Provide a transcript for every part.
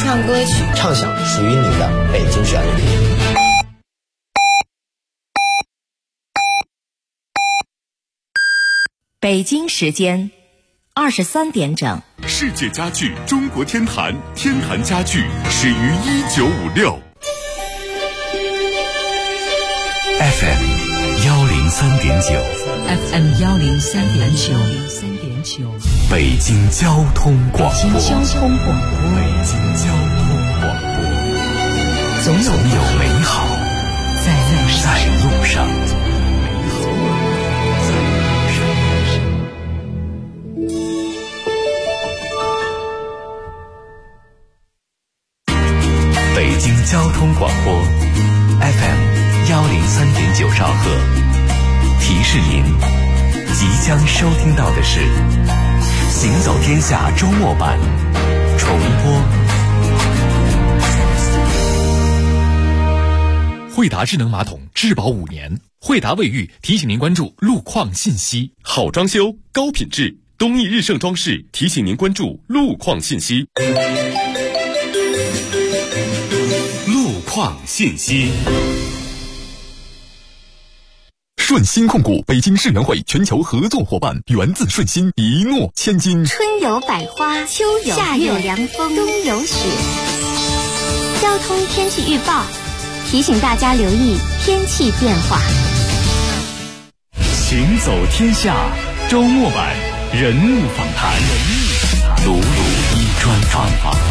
唱歌曲， 唱响属于你的北京旋律。 北京时间23点整。 世界家具中国天坛，天坛家具始于1956。 FM 103.9 FM 103.9 北京交通广播。 北京交通广播。 总有美好在路上。北京交通广播 FM 103.9兆赫，提示您即将收听到的是《行走天下》周末版重播。 惠达智能马桶质保5年，惠达卫浴提醒您关注路况信息。 好装修，高品质，东义日盛装饰提醒您关注路况信息。路况信息。 顺鑫控股北京世园会全球合作伙伴，源自顺鑫，一诺千金。 春有百花，秋有夏有凉风，冬有雪。交通天气预报提醒大家留意天气变化。 行走天下周末版人物访谈，鲁鲁一专访。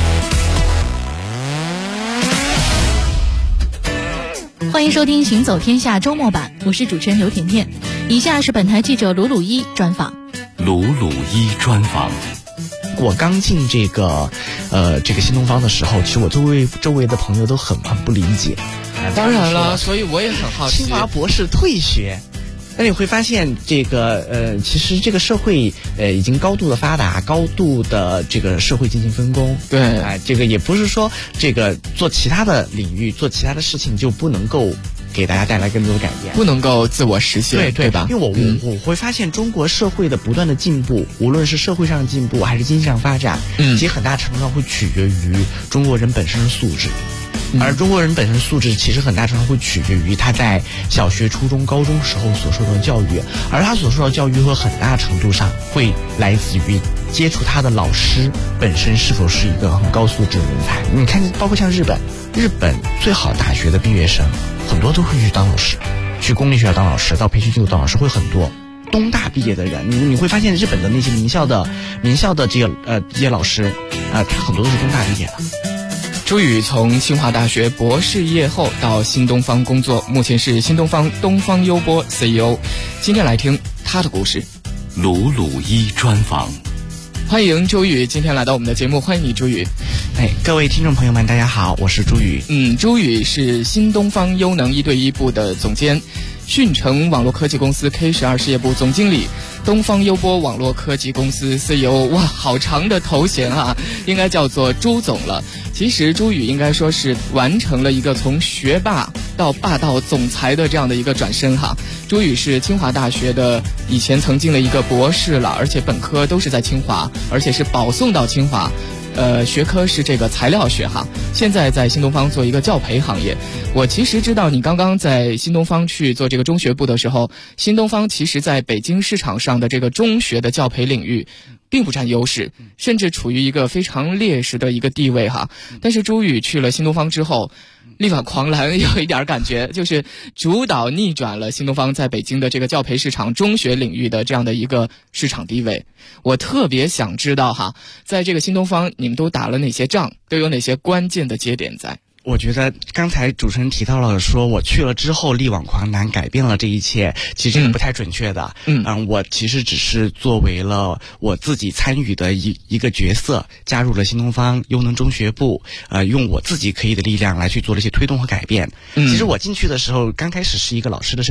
欢迎收听行走天下周末版，我是主持人刘甜甜。以下是本台记者鲁鲁一专访。 鲁鲁一专访。 我刚进这个新东方的时候，其实我周围的朋友都很不理解。 当然了，所以我也很好奇。 清华博士退学，那你会发现其实这个社会已经高度的发达，高度的这个社会进行分工。 对， 这个也不是说这个做其他的领域做其他的事情就不能够给大家带来更多的改变， 不能够自我实现，对吧？ 因为我会发现中国社会的不断的进步，无论是社会上的进步还是经济上发展，其实很大程度上会取决于中国人本身的素质。而中国人本身素质其实很大程度会取决于他在小学、初中、高中时候所受到的教育，而他所受到的教育会很大程度上会来自于接触他的老师本身是否是一个很高素质的人才。你看，包括像日本最好大学的毕业生很多都会去当老师，去公立学校当老师，到培训机构当老师会很多。东大毕业的人，你会发现日本的那些名校的这些老师他很多都是东大毕业的。 朱宇从清华大学博士毕业后到新东方工作，目前是新东方东方优播 CEO。 今天来听他的故事。 鲁鲁一专访。 欢迎朱宇今天来到我们的节目，欢迎你朱宇。 各位听众朋友们大家好，我是朱宇。 朱宇是新东方优能1对1部的总监，讯城网络科技公司 K12 事业部总经理，东方优播网络科技公司 CEO。 哇，好长的头衔啊，应该叫做朱总了。其实朱宇应该说是完成了一个从学霸到霸道总裁的这样的一个转身哈。朱宇是清华大学的以前曾经的一个博士了，而且本科都是在清华，而且是保送到清华。学科是这个材料学哈，现在在新东方做一个教培行业。我其实知道你刚刚在新东方去做这个中学部的时候，新东方其实在北京市场上的这个中学的教培领域并不占优势，甚至处于一个非常劣势的一个地位哈。但是朱宇去了新东方之后，力挽狂澜，有一点感觉，就是主导逆转了新东方在北京的这个教培市场中学领域的这样的一个市场地位。我特别想知道哈，在这个新东方你们都打了哪些仗，都有哪些关键的节点在？ 我觉得刚才主持人提到了说我去了之后力挽狂澜改变了这一切，其实这个不太准确的。我其实只是作为了我自己参与的一个角色，加入了新东方优能中学部，用我自己可以的力量来去做了一些推动和改变。其实我进去的时候刚开始是一个老师的身份，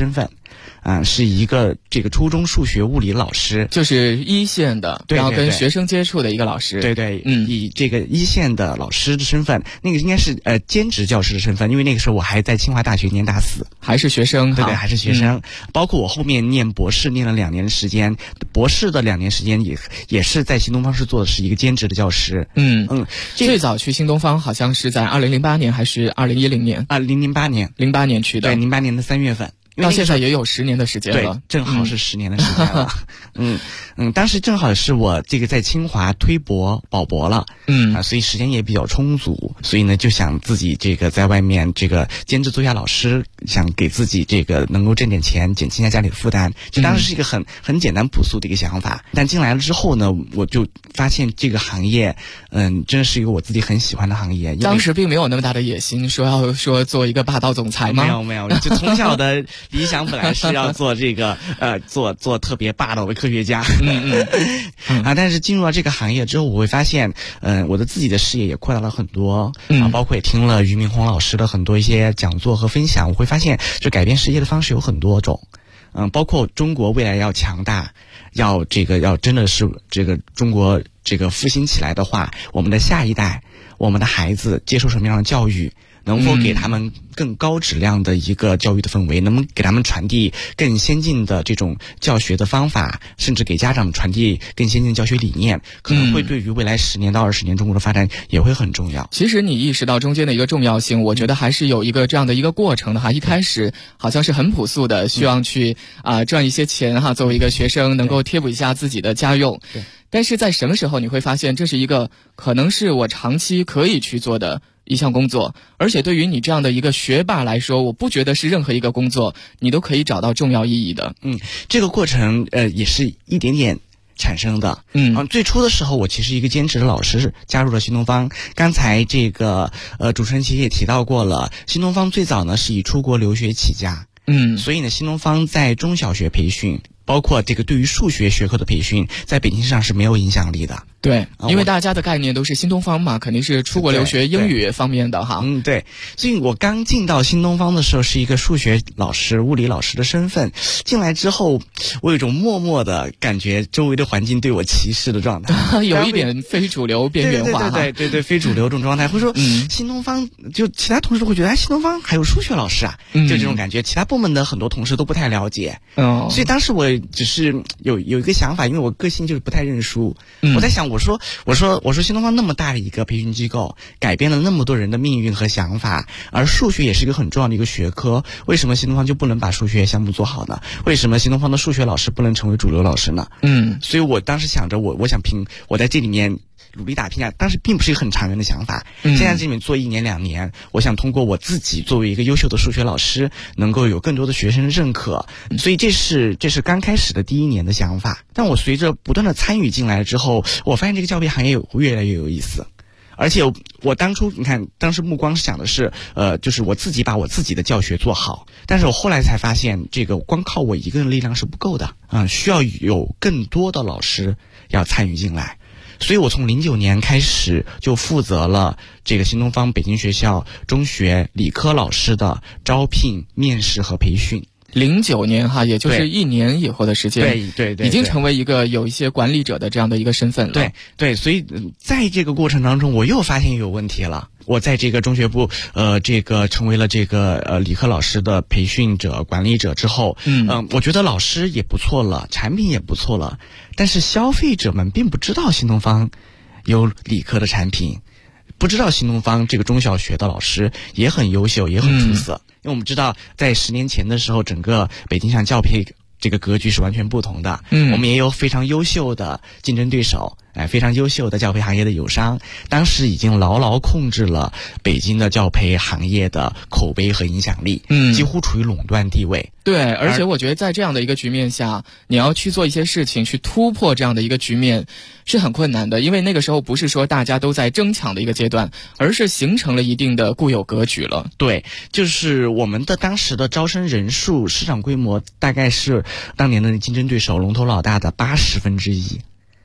是一个这个初中数学物理老师， 就是一线的， 对， 然后跟学生接触的一个老师。 对，以这个一线的老师的身份，那个应该是兼职教师的身份，因为那个时候我还在清华大学念大4， 还是学生， 对，还是学生。包括我后面念博士，念了2年的时间，博士的2年时间也是在新东方是做的是一个兼职的教师。 最早去新东方好像是在2008年还是2010年 ？08年 ，08年去的， 对，08年的3月份。 到现在也有10年的时间了， 对，正好是10年的时间了。当时正好是我这个在清华推博保博了，所以时间也比较充足，所以呢就想自己这个在外面这个兼职做一下老师，想给自己这个能够挣点钱，减轻一下家里的负担。这当时是一个很简单朴素的一个想法，但进来了之后呢，我就发现这个行业，真的是一个我自己很喜欢的行业。 当时并没有那么大的野心，说做一个霸道总裁吗？ 没有，就从小的理想本来是要做这个做特别霸道的科学家。但是进入了这个行业之后，我会发现我的自己的视野也扩大了很多，包括也听了俞敏洪老师的很多一些讲座和分享，我会发现就改变世界的方式有很多种。包括中国未来要强大，要真的是这个中国这个复兴起来的话，我们的下一代，我们的孩子接受什么样的教育，能否给他们更高质量的一个教育的氛围，能不能给他们传递更先进的这种教学的方法，甚至给家长传递更先进的教学理念，可能会对于未来10年到20年中国的发展也会很重要。 其实你意识到中间的一个重要性，我觉得还是有一个这样的一个过程的哈。一开始好像是很朴素的，需要去赚一些钱哈，作为一个学生能够贴补一下自己的家用。 对。 但是在什么时候你会发现这是一个可能是我长期可以去做的一项工作，而且对于你这样的一个学霸来说，我不觉得是任何一个工作你都可以找到重要意义的。 这个过程也是一点点产生的。最初的时候我其实一个兼职的老师加入了新东方。刚才这个主持人其实也提到过了，新东方最早呢是以出国留学起家。所以呢新东方在中小学培训，包括这个对于数学学科的培训，在北京市场是没有影响力的。 对，因为大家的概念都是新东方嘛，肯定是出国留学英语方面的哈。 对，所以我刚进到新东方的时候是一个数学老师、物理老师的身份，进来之后我有一种默默的感觉周围的环境对我歧视的状态， 有一点非主流边缘化。 对，非主流这种状态，会说新东方就其他同事会觉得新东方还有数学老师啊，就这种感觉，其他部门的很多同事都不太了解。所以当时我只是有一个想法，因为我个性就是不太认输，我在想我说新东方那么大的一个培训机构，改变了那么多人的命运和想法，而数学也是一个很重要的一个学科，为什么新东方就不能把数学项目做好呢？为什么新东方的数学老师不能成为主流老师呢？所以我当时想着我想我在这里面努力打拼啊，当时并不是一个很长远的想法。现在这里面做1年2年，我想通过我自己作为一个优秀的数学老师，能够有更多的学生认可。所以这是刚开始的第1年的想法。但我随着不断的参与进来之后，我发现这个教培行业越来越有意思。而且我当初你看，当时目光想的是就是我自己把我自己的教学做好，但是我后来才发现，这个光靠我一个人的力量是不够的需要有更多的老师要参与进来。所以我从09年开始就负责了这个新东方北京学校中学理科老师的招聘、面试和培训。 09年哈，也就是1年以后的时间， 对， 已经成为一个有一些管理者的这样的一个身份了。 对，所以在这个过程当中，我又发现有问题了。我在这个中学部这个成为了这个理科老师的培训者、管理者之后，我觉得老师也不错了，产品也不错了，但是消费者们并不知道新东方有理科的产品，不知道新东方这个中小学的老师也很优秀，也很出色。因为我们知道在10年前的时候，整个北京上教培这个格局是完全不同的。我们也有非常优秀的竞争对手，非常优秀的教培行业的友商，当时已经牢牢控制了北京的教培行业的口碑和影响力，几乎处于垄断地位。 对，而且我觉得在这样的一个局面下，你要去做一些事情，去突破这样的一个局面是很困难的，因为那个时候不是说大家都在争抢的一个阶段，而是形成了一定的固有格局了。 对，就是我们的当时的招生人数、市场规模大概是当年的竞争对手龙头老大的1/80。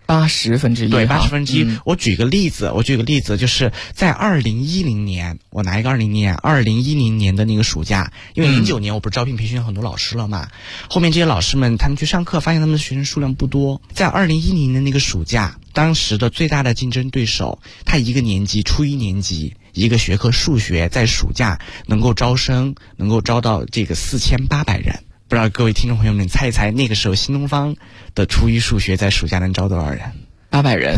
1/80。 对，1/80。我举个例子，就是在2010年，我拿一个2010年的那个暑假，因为09年我不是招聘培训很多老师了嘛，后面这些老师们他们去上课，发现他们的学生数量不多，在2010年的那个暑假，当时的最大的竞争对手，他一个年级初1年级一个学科数学，在暑假能够招到这个4800人。不知道各位听众朋友们猜一猜，那个时候新东方的初一数学在暑假能招多少人 ？800人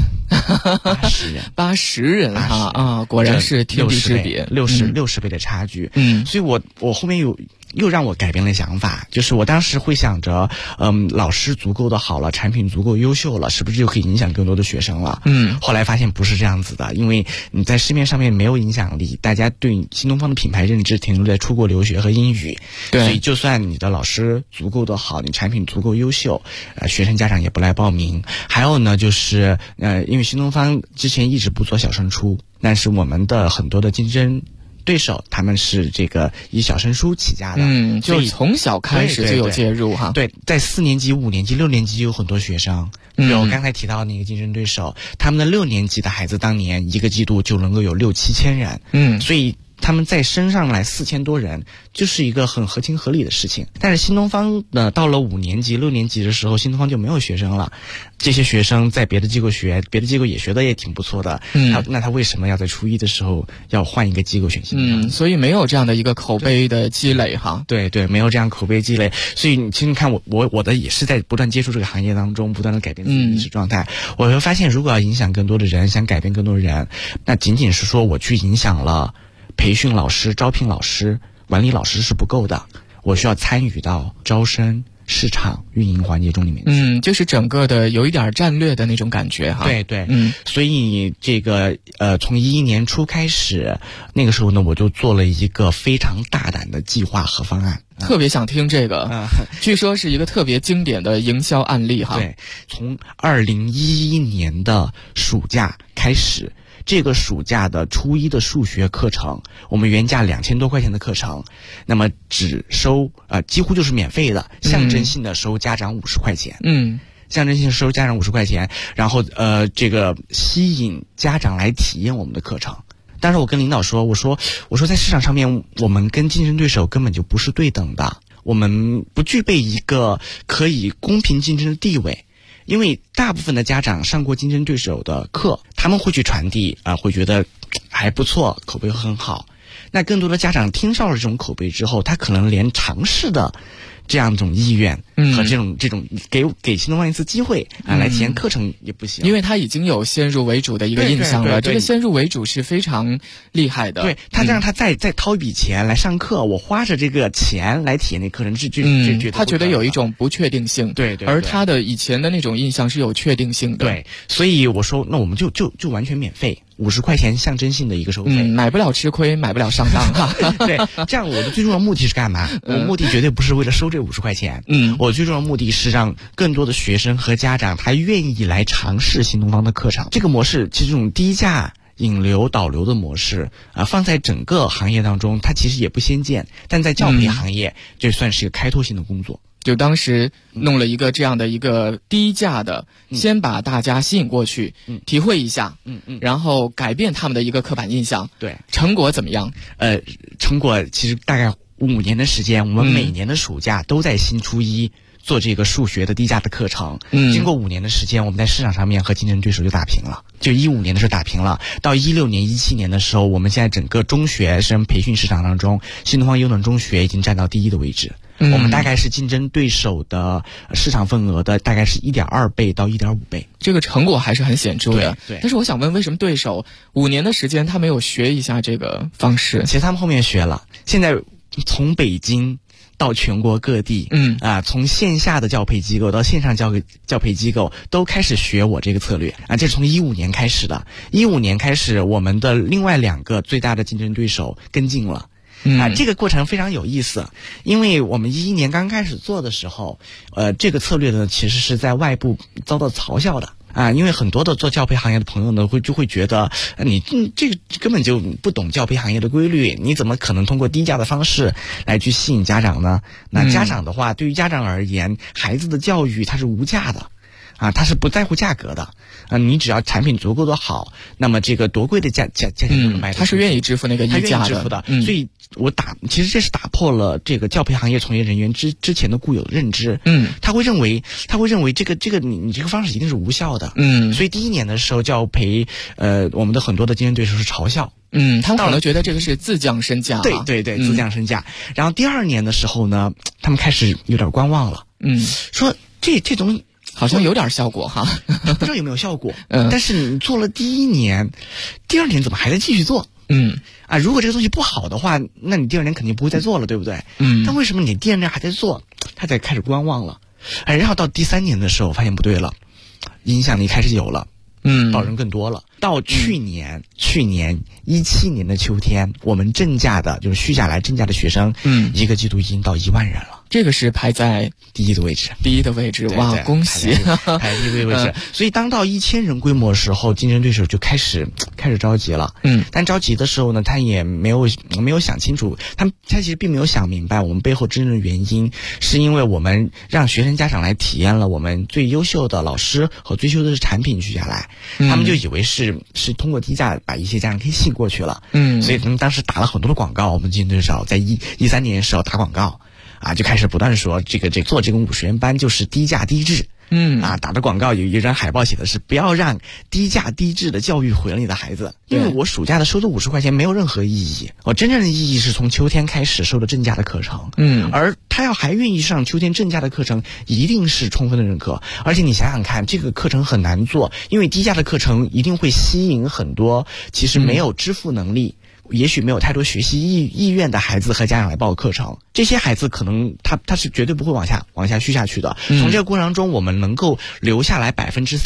，80人啊！果然是天地之别 ，60倍的差距。所以我后面又让我改变了想法，就是我当时会想着，老师足够的好了，产品足够优秀了，是不是就可以影响更多的学生了？后来发现不是这样子的，因为你在市面上面没有影响力，大家对新东方的品牌认知停留在出国留学和英语， 对， 所以就算你的老师足够的好，你产品足够优秀，学生家长也不来报名。还有呢，就是因为新东方之前一直不做小升初，但是我们的很多的竞争对手他们是这个以小升初起家的， 就从小开始就有介入哈。 对，在4年级、5年级、6年级有很多学生，比如我刚才提到那个竞争对手，他们的6年级的孩子当年一个季度就能够有6-7千人，所以他们再升上来4000多人，就是一个很合情合理的事情。但是新东方呢，到了5年级、6年级的时候，新东方就没有学生了。这些学生在别的机构学，别的机构也学的也挺不错的。那他为什么要在初一的时候要换一个机构选新东方？ 所以没有这样的一个口碑的积累哈。 对，没有这样口碑积累。所以你其实看我的也是在不断接触这个行业当中，不断的改变自己的意识状态。我会发现，如果要影响更多的人，想改变更多的人，那仅仅是说我去影响了培训老师、招聘老师、管理老师是不够的，我需要参与到招生、市场、运营环节中里面去。 就是整个的有一点战略的那种感觉哈。 对，所以这个从2011年初开始，那个时候呢，我就做了一个非常大胆的计划和方案。 特别想听这个，据说是一个特别经典的营销案例哈。 对，从2011年的暑假开始。这个暑假的初一的数学课程，我们原价2000多块钱的课程，那么只收几乎就是免费的，象征性的收家长50块钱。象征性收家长50块钱，然后这个吸引家长来体验我们的课程。但是我跟领导说，我说在市场上面，我们跟竞争对手根本就不是对等的，我们不具备一个可以公平竞争的地位。因为大部分的家长上过竞争对手的课，他们会去传递会觉得还不错，口碑很好。那更多的家长听到了这种口碑之后，他可能连尝试的这样一种意愿和这种给新东方一次机会来体验课程也不行， 因为他已经有先入为主的一个印象了。这个先入为主是非常厉害的。 对，他让他再掏一笔钱来上课，我花着这个钱来体验那课程， 他觉得有一种不确定性。 对， 而他的以前的那种印象是有确定性的。 对，所以我说那我们就完全免费，50块钱象征性的一个收费。 买不了吃亏，买不了上当哈。 对，这样我的最重要的目的是干嘛？我目的绝对不是为了收这50块钱。我最重要的目的是让更多的学生和家长他愿意来尝试新东方的课程。这个模式其实这种低价引流导流的模式放在整个行业当中，它其实也不鲜见，但在教培行业这算是一个开拓性的工作。 就当时弄了一个这样的一个低价的，先把大家吸引过去，体会一下，然后改变他们的一个刻板印象。 对， 成果怎么样？ 成果其实大概5年的时间，我们每年的暑假都在新初一做这个数学的低价的课程。经过5年的时间，我们在市场上面和竞争对手就打平了。就15年的时候打平了，到16年、17年的时候，我们现在整个中学生培训市场当中，新东方优能中学已经占到第1的位置。我们大概是竞争对手的市场份额的大概是1.2倍到1.5倍， 这个成果还是很显著的。 对， 但是我想问，为什么对手5年的时间他没有学一下这个方式？ 其实他们后面学了，现在从北京到全国各地，从线下的教培机构到线上教培机构都开始学我这个策略这是从15年开始的。15年开始，我们的另外2个最大的竞争对手跟进了。这个过程非常有意思，因为我们11年刚开始做的时候，这个策略呢其实是在外部遭到嘲笑的因为很多的做教培行业的朋友呢就会觉得你这个根本就不懂教培行业的规律，你怎么可能通过低价的方式来去吸引家长呢？那家长的话，对于家长而言，孩子的教育它是无价的。 它是不在乎价格的。你只要产品足够的好，那么这个多贵的价钱都能卖得出去。 他是愿意支付那个溢价的， 他愿意支付的。所以其实这是打破了这个教培行业从业人员之前的固有的认知。他会认为这个你这个方式一定是无效的。所以第一年的时候，教培我们的很多的竞争对手是嘲笑。 他们可能觉得这个是自降身价。 对，自降身价。然后第二年的时候呢，他们开始有点观望了。说这东西好像有点效果哈， 不知道有没有效果。但是你做了第一年，第二年怎么还在继续做？如果这个东西不好的话，那你第二年肯定不会再做了，对不对？但为什么你第二年还在做？他才开始观望了。然后到第三年的时候，发现不对了，影响力开始有了。到人更多了。到去年17年的秋天，我们正价的就是续下来正价的学生，一个季度已经到1万人了。 这个是排在第一的位置。 哇，恭喜！ 排第一的位置。所以当到1000人规模的时候，竞争对手就开始着急了。但着急的时候呢，他也没有想清楚，他其实并没有想明白我们背后真正的原因，是因为我们让学生家长来体验了我们最优秀的老师和最优秀的产品续下来，他们就以为是通过低价把一些家长可以吸过去了。所以他们当时打了很多的广告，我们竞争对手在13年的时候打广告。就开始不断说这个做这个50元班就是低价低质。打的广告有一张海报写的是不要让低价低质的教育毁了你的孩子。因为我暑假的收的50块钱没有任何意义，我真正的意义是从秋天开始收的正价的课程。而他还愿意上秋天正价的课程，一定是充分的认可。而且你想想看，这个课程很难做，因为低价的课程一定会吸引很多其实没有支付能力。也许没有太多学习意愿的孩子和家长来报课程，这些孩子可能他是绝对不会往下续下去的。从这个过程中，我们能够留下来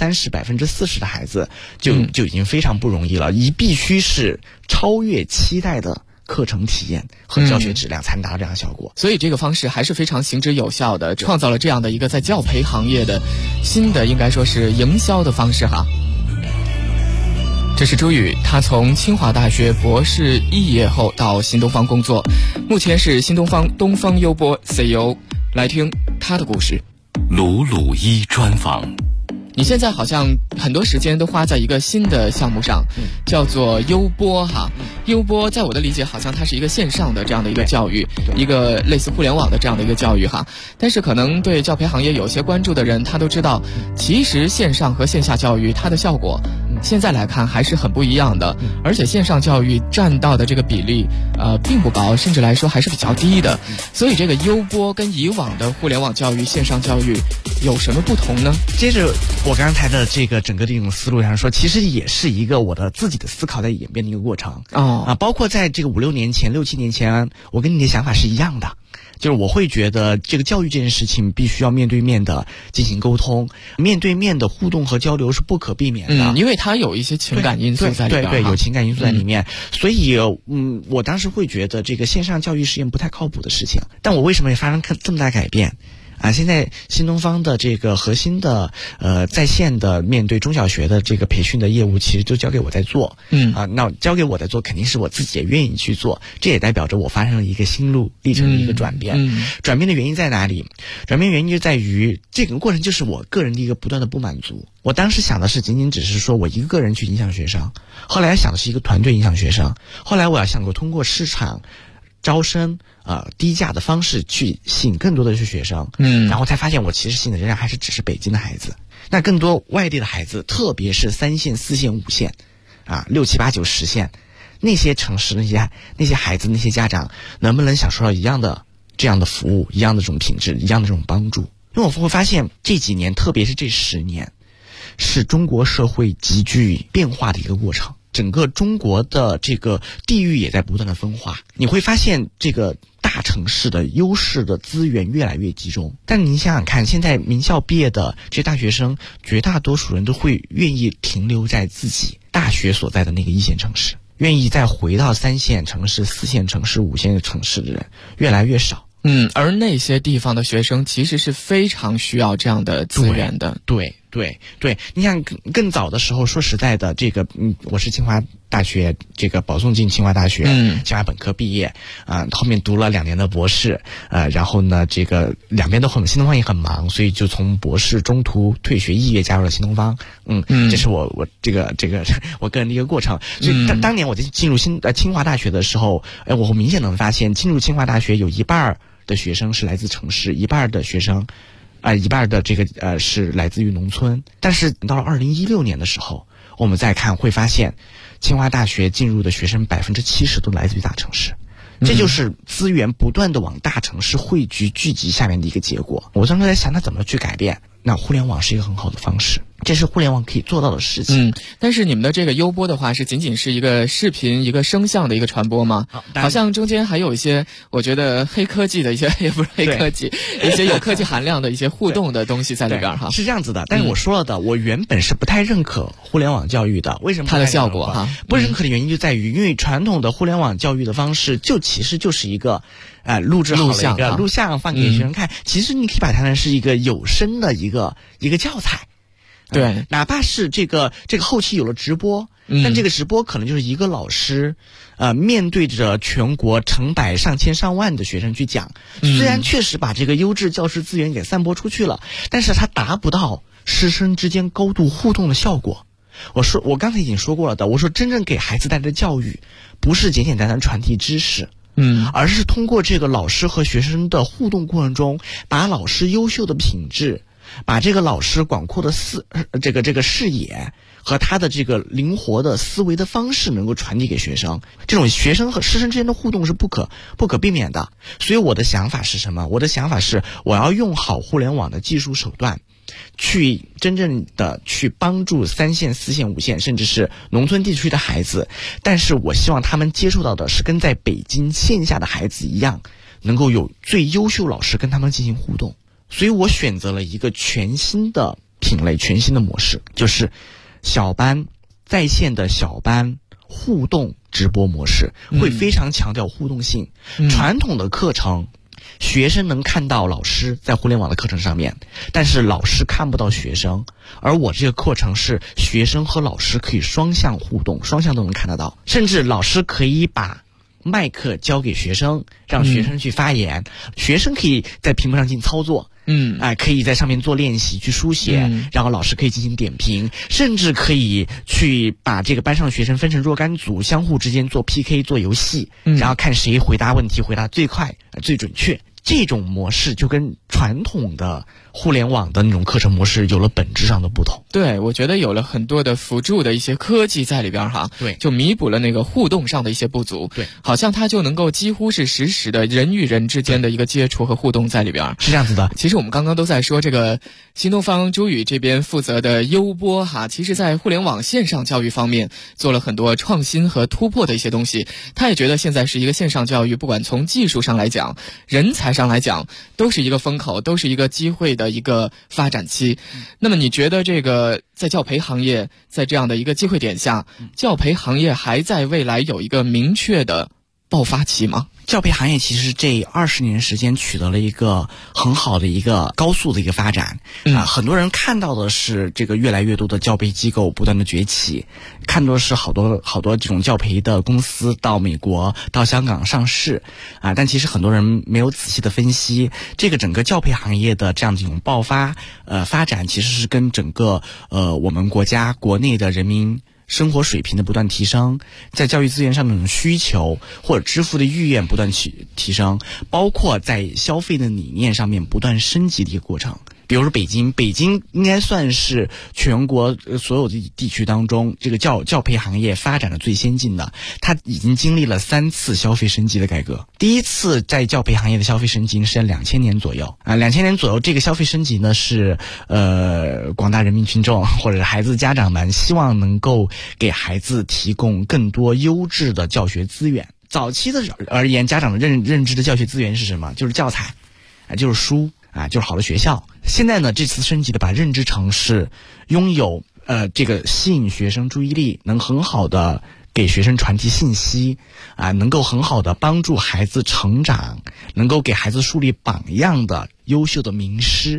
30%、40%的孩子，就已经非常不容易了。必须是超越期待的课程体验和教学质量才能达到这样的效果。 所以这个方式还是非常行之有效的，创造了这样的一个在教培行业的新的应该说是营销的方式哈。这是朱宇，他从清华大学博士肄业后到新东方工作，目前是新东方东方优播 CEO。 来听他的故事。 鲁鲁一专访。 你现在好像很多时间都花在一个新的项目上，叫做优播哈。优播在我的理解好像它是一个线上的这样的一个教育，一个类似互联网的这样的一个教育哈。但是可能对教培行业有些关注的人，他都知道其实线上和线下教育它的效果现在来看还是很不一样的，而且线上教育占到的这个比例并不高，甚至来说还是比较低的。所以这个优播跟以往的互联网教育线上教育有什么不同呢？ 接着我刚才的这个整个这种思路上说，其实也是一个我的自己的思考在演变的一个过程。包括在这个5、6年前、6、7年前，我跟你的想法是一样的。就是我会觉得这个教育这件事情必须要面对面的进行沟通，面对面的互动和交流是不可避免的。 因为它有一些情感因素在里边。 对，有情感因素在里面。所以我当时会觉得这个线上教育是件不太靠谱的事情。但我为什么也发生这么大改变？现在新东方的这个核心的在线的面对中小学的这个培训的业务，其实就交给我在做。那交给我在做，肯定是我自己也愿意去做。这也代表着我发生了一个心路历程的一个转变。转变的原因在哪里？转变原因就在于这个过程就是我个人的一个不断的不满足。我当时想的是仅仅只是说我一个人去影响学生，后来想的是一个团队影响学生，后来我要想过通过市场招生低价的方式去吸引更多的学生。然后才发现我其实吸引的仍然还是只是北京的孩子，那更多外地的孩子，特别是3线、4线、5线6、7、8、9、10线那些城市那些孩子那些家长能不能享受到一样的这样的服务，一样的这种品质，一样的这种帮助？因为我会发现这几年，特别是这10年，是中国社会急剧变化的一个过程。整个中国的这个地域也在不断的分化，你会发现这个大城市的优势的资源越来越集中。但你想想看，现在名校毕业的这些大学生，绝大多数人都会愿意停留在自己大学所在的那个1线城市，愿意再回到3线城市、4线城市、5线城市的人越来越少。 而那些地方的学生其实是非常需要这样的资源的。 对，你想更早的时候，说实在的，这个我是清华大学这个保送进清华大学，清华本科毕业后面读了2年的博士，然后呢，这个两边都新东方也很忙，所以就从博士中途退学肄业加入了新东方，这是我这个我个人的一个过程。所以当年我在进入清华大学的时候，我明显能发现，进入清华大学有一半的学生是来自城市，一半的学生。一半的这个是来自于农村，但是到了2016年的时候，我们再看会发现，清华大学进入的学生70%都来自于大城市，这就是资源不断的往大城市汇聚聚集下面的一个结果。我当时在想，那怎么去改变？那互联网是一个很好的方式，这是互联网可以做到的事情。 但是你们的这个优播的话，是仅仅是一个视频、一个声像的一个传播吗？好像中间还有一些，我觉得黑科技的一些，也不是黑科技，一些有科技含量的一些互动的东西在里边哈。 是这样子的，但是我说了的，我原本是不太认可互联网教育的。为什么？ 它的效果哈， 不认可的原因就在于，因为传统的互联网教育的方式，其实就是一个。录制好了一个录像放给学生看，其实你可以把它当是一个有声的一个教材， 对， 哪怕是这个后期有了直播，但这个直播可能就是一个老师，面对着全国成百上千上万的学生去讲，虽然确实把这个优质教师资源给散播出去了，但是它达不到师生之间高度互动的效果。我刚才已经说过了的，我说真正给孩子带来的教育，不是简简单单传递知识。而是通过这个老师和学生的互动过程中，把老师优秀的品质，把这个老师广阔的这个视野和他的这个灵活的思维的方式能够传递给学生。这种学生和师生之间的互动是不可避免的。所以我的想法是什么？我的想法是，我要用好互联网的技术手段，去真正的去帮助3线、4线、5线，甚至是农村地区的孩子。但是我希望他们接触到的是跟在北京线下的孩子一样，能够有最优秀老师跟他们进行互动。所以我选择了一个全新的品类、全新的模式，就是小班在线的小班互动直播模式，会非常强调互动性。传统的课程，学生能看到老师在互联网的课程上面，但是老师看不到学生。而我这个课程是学生和老师可以双向互动，双向都能看得到，甚至老师可以把麦克交给学生，让学生去发言，学生可以在屏幕上进行操作，可以在上面做练习去书写，然后老师可以进行点评，甚至可以去把这个班上的学生分成若干组，相互之间做 PK 做游戏，然后看谁回答问题回答最快最准确。这种模式就跟传统的互联网的那种课程模式有了本质上的不同。 对，我觉得有了很多的辅助的一些科技在里边哈， 对， 就弥补了那个互动上的一些不足。 对， 好像它就能够几乎是实时的人与人之间的一个接触和互动在里边。 是这样子的。 其实我们刚刚都在说这个新东方朱宇这边负责的优播哈，其实在互联网线上教育方面做了很多创新和突破的一些东西。他也觉得现在是一个线上教育，不管从技术上来讲，人才上来讲，都是一个风口，都是一个机会的一个发展期。那么你觉得这个在教培行业，在这样的一个机会点下，教培行业还在未来有一个明确的爆发期吗？ 教培行业其实这20年时间取得了一个很好的一个高速的一个发展很多人看到的是这个越来越多的教培机构不断的崛起，看到的是好多这种教培的公司到美国到香港上市但其实很多人没有仔细的分析这个整个教培行业的这样的一种爆发发展，其实是跟整个我们国家国内的人民生活水平的不断提升，在教育资源上的需求或者支付的意愿不断提升，包括在消费的理念上面不断升级的一个过程。比如说北京应该算是全国所有的地区当中这个教培行业发展的最先进的，它已经经历了3次消费升级的改革。第一次在教培行业的消费升级是在2000年左右2000年左右这个消费升级呢是广大人民群众或者是孩子家长们希望能够给孩子提供更多优质的教学资源。早期的而言，家长的认知的教学资源是什么？就是教材就是书就是好的学校。现在呢，这次升级的把认知成是拥有这个吸引学生注意力，能很好的给学生传递信息能够很好的帮助孩子成长，能够给孩子树立榜样的优秀的名师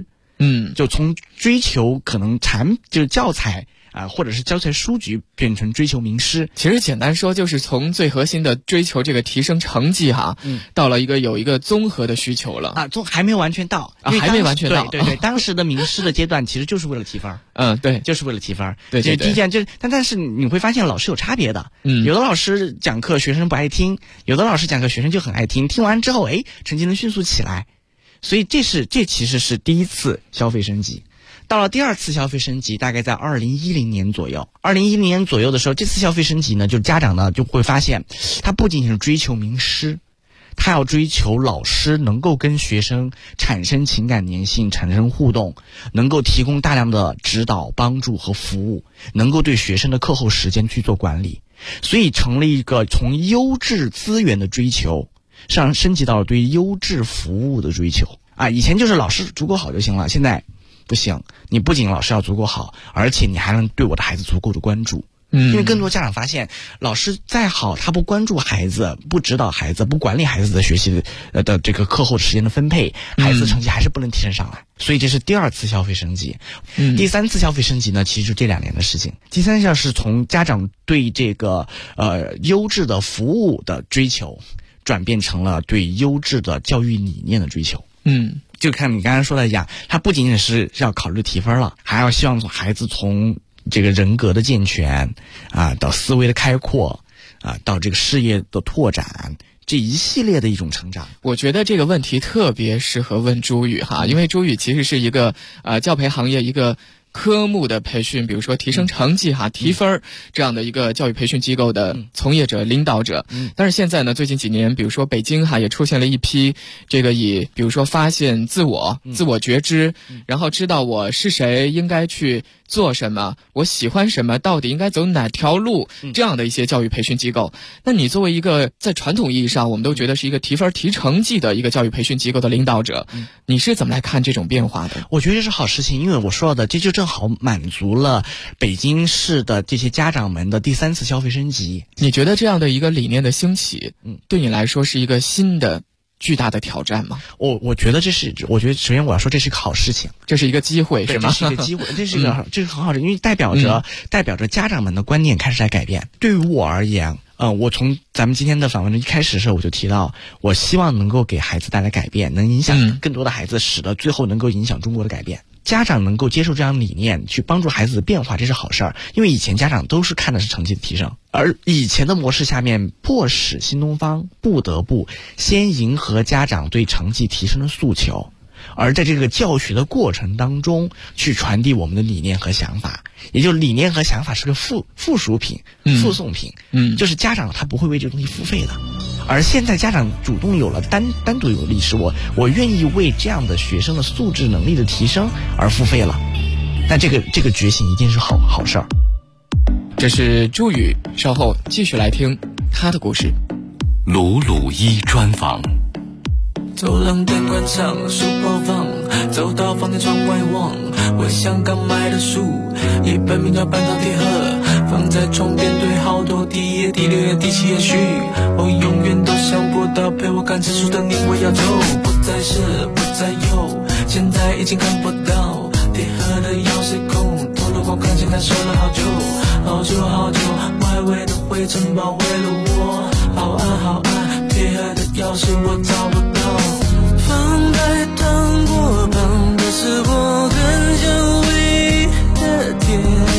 就从追求可能就是教材或者是教材书籍变成追求名师。 其实简单说就是从最核心的追求这个提升成绩到了有一个综合的需求了还没有完全到还没完全到。 对，当时的名师的阶段其实就是为了提分。 对， 就是为了提分。 对， 第一件但是你会发现老师有差别的。有的老师讲课学生不爱听，有的老师讲课学生就很爱听，听完之后成绩能迅速起来。所以这其实是第一次消费升级。到了第二次消费升级，大概在2010年左右。2010年左右的时候，这次消费升级呢，就是家长呢就会发现，他不仅仅是追求名师，他要追求老师能够跟学生产生情感粘性，产生互动，能够提供大量的指导、帮助和服务，能够对学生的课后时间去做管理。所以成了一个从优质资源的追求升级到了对优质服务的追求以前就是老师足够好就行了，现在不行，你不仅老师要足够好，而且你还能对我的孩子足够的关注。因为更多家长发现，老师再好，他不关注孩子，不指导孩子，不管理孩子的学习的这个课后时间的分配，孩子成绩还是不能提升上来。所以这是第二次消费升级。第三次消费升级呢，其实就这2年的事情。第三项是从家长对这个优质的服务的追求，转变成了对优质的教育理念的追求。就看你刚才说的一样，他不仅仅是要考虑提分了，还要希望孩子从这个人格的健全到思维的开阔到这个事业的拓展，这一系列的一种成长。 我觉得这个问题特别适合问朱宇因为朱宇其实是一个教培行业一个科目的培训，比如说提升成绩提分这样的一个教育培训机构的从业者、领导者。但是现在呢，最近几年，比如说北京也出现了一批这个比如说发现自我、自我觉知，然后知道我是谁，应该去做什么，我喜欢什么，到底应该走哪条路，这样的一些教育培训机构。那你作为一个在传统意义上我们都觉得是一个提分提成绩的一个教育培训机构的领导者，你是怎么来看这种变化的？ 我觉得这是好事情，因为我说的这就正好满足了北京市的这些家长们的第三次消费升级。 你觉得这样的一个理念的兴起，对你来说是一个新的巨大的挑战吗？ 我觉得首先我要说这是一个好事情， 这是一个机会，是吗？ 这是一个机会，这是很好的，因为代表着家长们的观念开始在改变。对于我而言，我从咱们今天的访问的一开始的时候我就提到，我希望能够给孩子带来改变，能影响更多的孩子，使得最后能够影响中国的改变。家长能够接受这样的理念，去帮助孩子的变化，这是好事儿。因为以前家长都是看的是成绩的提升，而以前的模式下面，迫使新东方不得不先迎合家长对成绩提升的诉求，而在这个教学的过程当中去传递我们的理念和想法。也就是理念和想法是个附属品、附送品，就是家长他不会为这个东西付费的。而现在家长主动有了单独有意识，我愿意为这样的学生的素质能力的提升而付费了，但这个觉醒一定是好事儿。 这是朱宇，稍后继续来听他的故事。 鲁鲁一专访。 走廊灯关上，书包放，走到房间窗外望，我像刚买的书，一本名叫《半岛铁盒》，放在床边堆好多第1页、第6页、第7页序。我永远都想不到陪我看这书的你我要走，不再是不再有，现在已经看不到铁盒的钥匙孔，透了光看见它收了好久好久好久，外围的灰尘包围了我，好暗好暗，铁盒的钥匙我找不到。放在糖果旁的是我很久违的甜，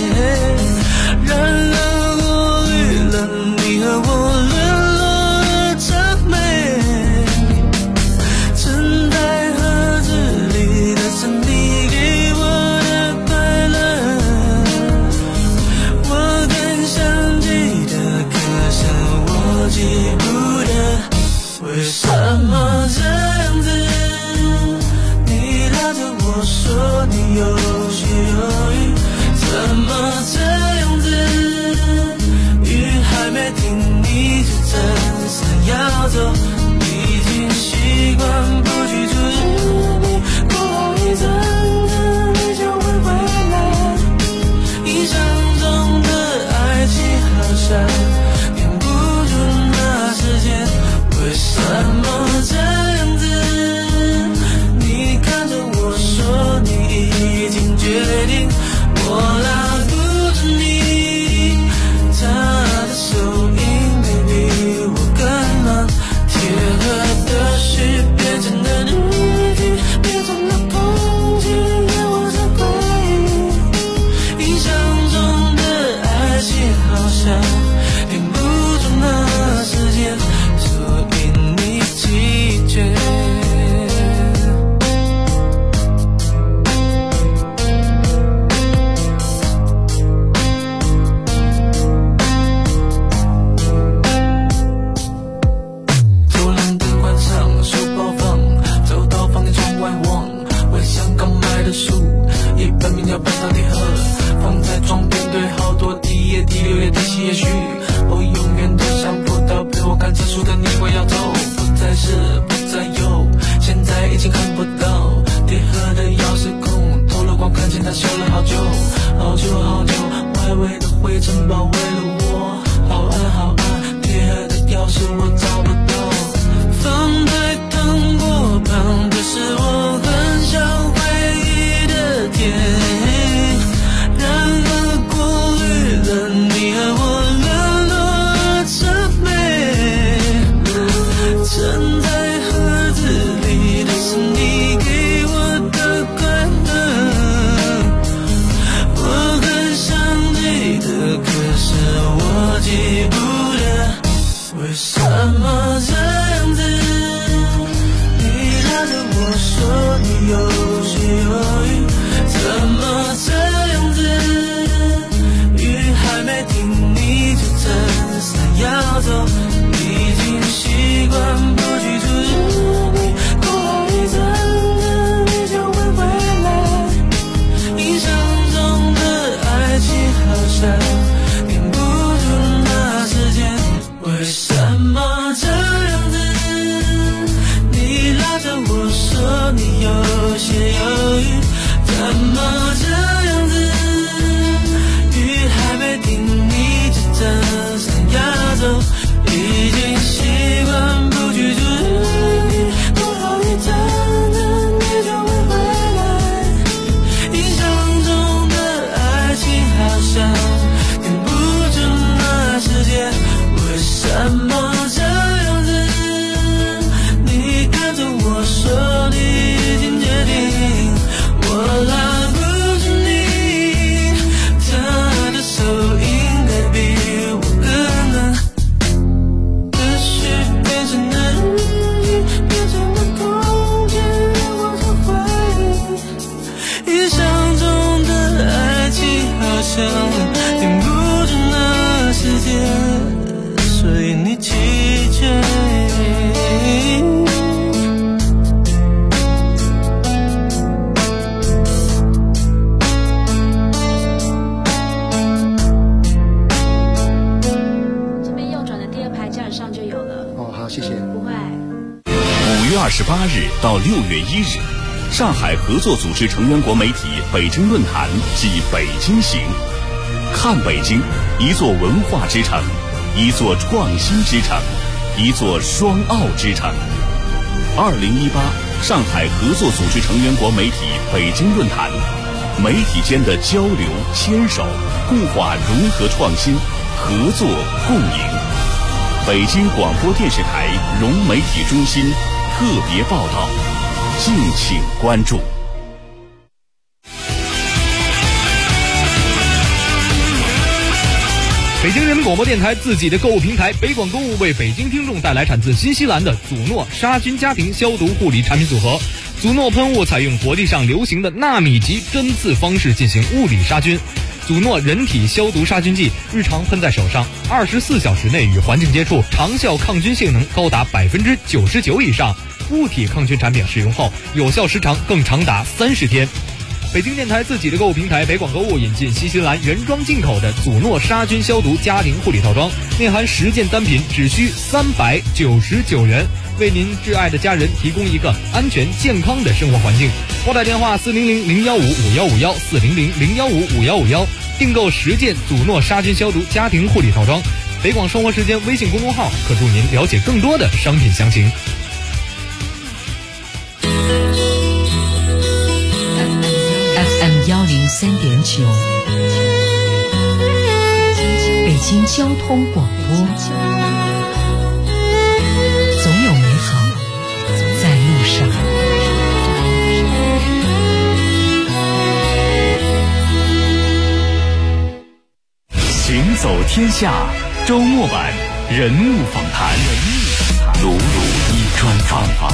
然而过滤了你和我沦落的谄媚，沉在盒子里的是你给我的快乐，我更想记得，可是我记不得为什么这样子，你拉着我说走，已经习惯不去阻止你，过好一阵子你就会回来。印象中的爱情好像黏不住那时间，为什么这样子？你拉着我说你有些犹豫，怎么这样子？雨还没停，你就真想要走，已经习惯不去阻止你，过好一阵子你就会回来。印象中的爱情好像黏不住那时间，为什么这样子？你看着我说你已经决定，我拉不住你，他的手应该比我更难。思绪变成了日语，变成了空间，让我找回忆。印象中的爱情好像黏不住那时间，所以你弃权。 这边右转的第二排架子上就有了。 哦，好，谢谢。 不会。 5月28日到6月1日，上海合作组织成员国媒体北京论坛暨北京行。看北京，一座文化之城，一座创新之城，一座双奥之城。2018上海合作组织成员国媒体北京论坛，媒体间的交流、牵手、固化融合创新，合作共赢。北京广播电视台融媒体中心特别报道，敬请关注。 北京人民广播电台自己的购物平台北广购物为北京听众带来产自新西兰的祖诺杀菌家庭消毒护理产品组合。祖诺喷雾采用国际上流行的纳米级针刺方式进行物理杀菌。祖诺人体消毒杀菌剂日常喷在手上，24小时内与环境接触，长效抗菌性能高达99%以上。物体抗菌产品使用后，有效时长更长达30天。北京电台自己的购物平台北广购物引进新西兰原装进口的祖诺杀菌消毒家庭护理套装，内含10件单品，只需399元，为您挚爱的家人提供一个安全健康的生活环境。拨打电话400-015-5151 400-015-5151，订购10件祖诺杀菌消毒家庭护理套装。北广生活时间微信公众号可助您了解更多的商品详情。 103.9，北京交通广播，总有美好在路上。 行走天下周末版人物访谈，鲁鲁一专访。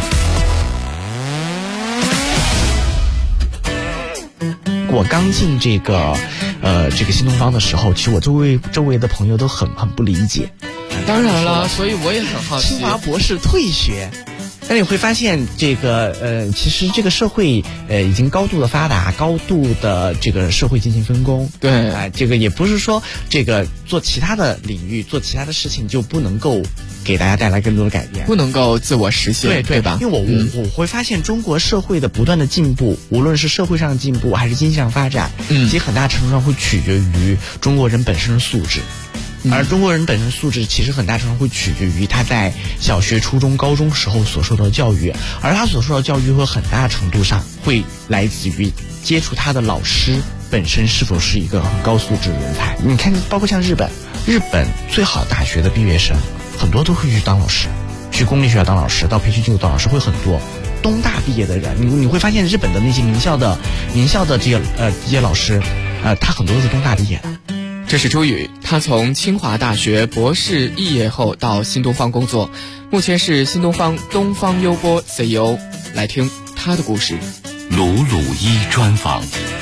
我刚进这个新东方的时候，其实我周围的朋友都很不理解。 当然了，所以我也很好奇。 清华博士退学，但你会发现其实这个社会已经高度的发达，高度的这个社会进行分工。 对， 这个也不是说这个做其他的领域做其他的事情就不能够给大家带来更多的改变， 不能够自我实现，对吧？ 因为我会发现中国社会的不断的进步，无论是社会上的进步还是经济上发展，其实很大程度上会取决于中国人本身的素质。而中国人本身素质其实很大程度会取决于他在小学、初中、高中时候所受到的教育，而他所受到的教育会很大程度上会来自于接触他的老师本身是否是一个很高素质的人才。你看，包括像日本最好大学的毕业生很多都会去当老师，去公立学校当老师，到培训机构当老师会很多。东大毕业的人，你会发现日本的那些名校的这些老师，他很多都是东大毕业的。 这是朱宇，他从清华大学博士肄业后到新东方工作，目前是新东方东方优播 CEO。来听他的故事。 鲁鲁一专访。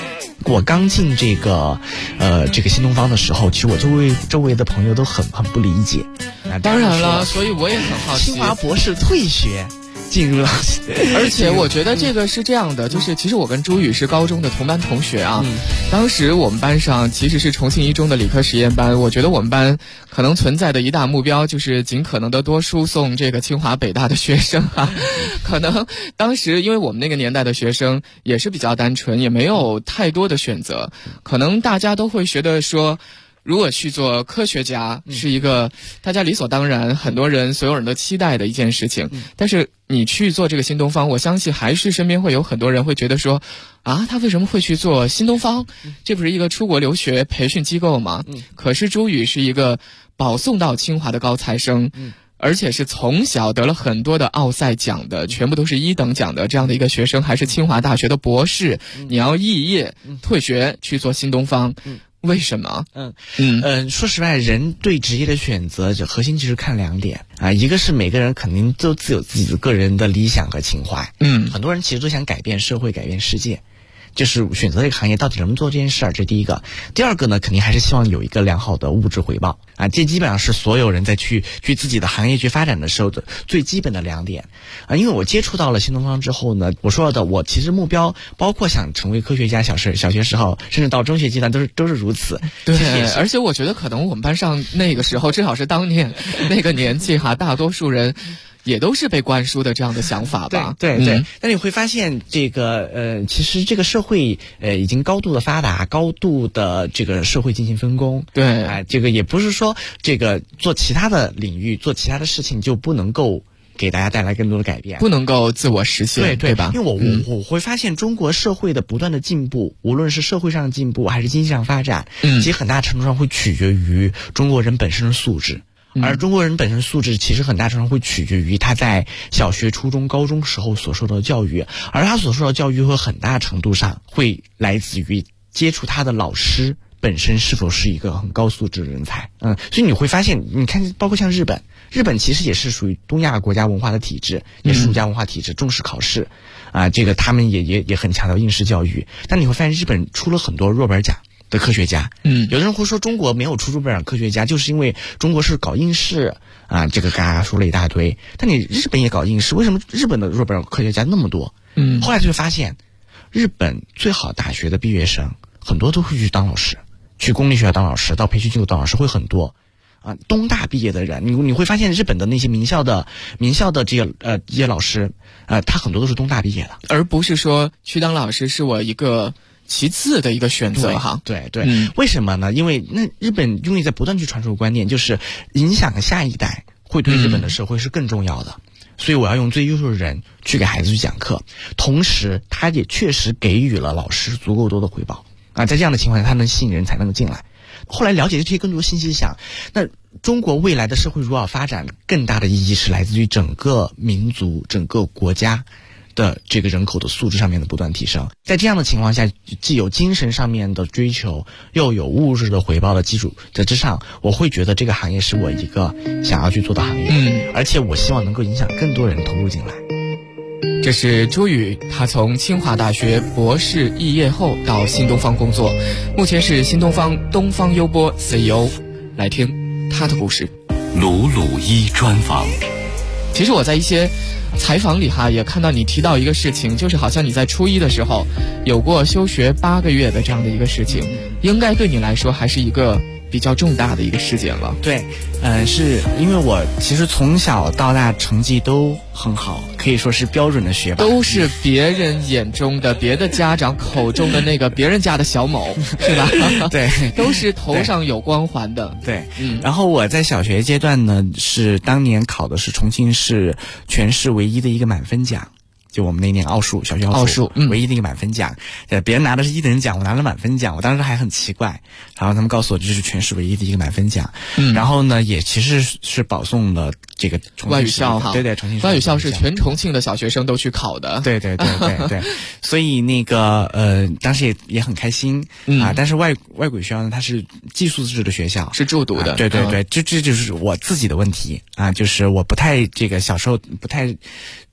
我刚进这个新东方的时候，其实我周围的朋友都很不理解。 当然了，所以我也很好奇。 清华博士退学进入了， 而且我觉得这个是这样的，就是其实我跟朱宇是高中的同班同学啊。当时我们班上其实是重庆一中的理科实验班，我觉得我们班可能存在的一大目标就是尽可能的多输送这个清华北大的学生啊。可能当时因为我们那个年代的学生也是比较单纯，也没有太多的选择，可能大家都会觉得说，如果去做科学家是一个大家理所当然，所有人都期待的一件事情。但是你去做这个新东方，我相信还是身边会有很多人会觉得说，啊，他为什么会去做新东方？这不是一个出国留学培训机构吗？可是朱宇是一个保送到清华的高材生，而且是从小得了很多的奥赛奖的，全部都是1等奖的这样的一个学生，还是清华大学的博士。你要肄业退学去做新东方。为什么？ 说实话，人对职业的选择，核心就是看2点啊，一个是每个人肯定都自有自己的个人的理想和情怀，很多人其实都想改变社会、改变世界，就是选择这个行业到底能不能做这件事儿，这是第一个。第二个呢，肯定还是希望有一个良好的物质回报啊，这基本上是所有人在去自己的行业去发展的时候的最基本的2点啊。因为我接触到了新东方之后呢，我说的，我其实目标包括想成为科学家，小学时候甚至到中学阶段都是如此。 对，而且我觉得可能我们班上那个时候，至少是当年那个年纪哈，大多数人也都是被灌输的这样的想法吧。 对。但你会发现这个其实这个社会已经高度的发达，高度的这个社会进行分工。 对， 这个也不是说这个做其他的领域做其他的事情就不能够给大家带来更多的改变， 不能够自我实现，对吧？ 因为我会发现中国社会的不断的进步，无论是社会上的进步还是经济上发展，其实很大程度上会取决于中国人本身的素质。而中国人本身素质其实很大程度上会取决于他在小学、初中、高中时候所受到的教育，而他所受到的教育会很大程度上会来自于接触他的老师本身是否是一个很高素质的人才。所以你会发现，你看包括像日本其实也是属于东亚国家文化的体制，也是儒家文化体制，重视考试啊，这个他们也很强调应试教育。但你会发现日本出了很多诺贝尔奖的科学家，有的人会说中国没有出诺贝尔奖科学家，就是因为中国是搞应试啊，这个嘎嘎说了一大堆。但你日本也搞应试，为什么日本的诺贝尔科学家那么多？后来就会发现，日本最好大学的毕业生很多都会去当老师，去公立学校当老师，到培训机构当老师会很多。东大毕业的人，你会发现日本的那些名校的这些老师，他很多都是东大毕业的， 而不是说去当老师是我一个其次的一个选择哈。 对，为什么呢？因为那日本用力在不断去传授观念，就是影响下一代会对日本的社会是更重要的。所以我要用最优秀的人去给孩子去讲课，同时他也确实给予了老师足够多的回报啊，在这样的情况下，他能吸引人才能够进来。后来了解这些更多信息，想那中国未来的社会如何要发展，更大的意义是来自于整个民族、整个国家的这个人口的素质上面的不断提升。在这样的情况下，既有精神上面的追求，又有物质的回报的基础在之上，我会觉得这个行业是我一个想要去做的行业，而且我希望能够影响更多人投入进来。 这是朱宇，他从清华大学博士肄业后到新东方工作，目前是新东方东方优播 CEO。 来听他的故事。 鲁鲁一专访。 其实我在一些采访里哈，也看到你提到一个事情，就是好像你在初一的时候有过休学8个月的这样的一个事情，应该对你来说还是一个比较重大的一个事件了。 对，是因为我其实从小到大成绩都很好，可以说是标准的学霸， 都是别人眼中的、别的家长口中的那个别人家的小某，是吧？ 对， 都是头上有光环的。 对，然后我在小学阶段呢，是当年考的是重庆市全市唯一的一个满分奖。就我们那年奥数，小学奥数唯一的一个满分奖，别人拿的是1等奖，我拿了满分奖，我当时还很奇怪，然后他们告诉我这是全市唯一的一个满分奖，然后呢也其实是保送了这个重庆外语校哈， 对，重庆外语校是全重庆的小学生都去考的， 对，所以那个当时也很开心啊，但是外国语学校呢，它是寄宿制的学校， 是住读的， 对，这就是我自己的问题啊，就是我不太这个小时候不太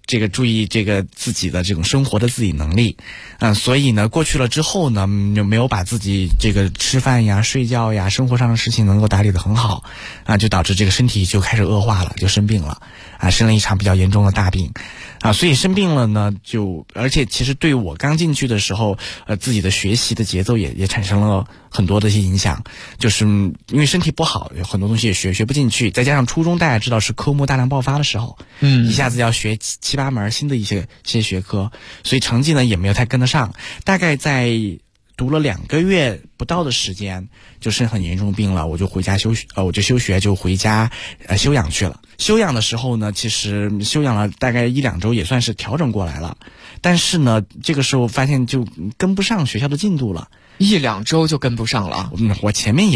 这个注意这个自己的这种生活的自理能力，所以呢过去了之后呢，就没有把自己这个吃饭呀、睡觉呀、生活上的事情能够打理得很好，就导致这个身体就开始恶化了，就生病了，生了一场比较严重的大病，所以生病了呢，而且其实对我刚进去的时候，自己的学习的节奏也产生了很多的一些影响，就是因为身体不好，有很多东西也学不进去，再加上初中大家知道是科目大量爆发的时候，一下子要学7、8门新的一些学科，所以成绩呢也没有太跟得上，大概在读了2个月不到的时间，就生很严重病了，我就回家休学，就回家休养去了。休养的时候呢，其实休养了大概1、2周，也算是调整过来了。但是呢，这个时候发现就跟不上学校的进度了 ，1、2周就跟不上了。 我前面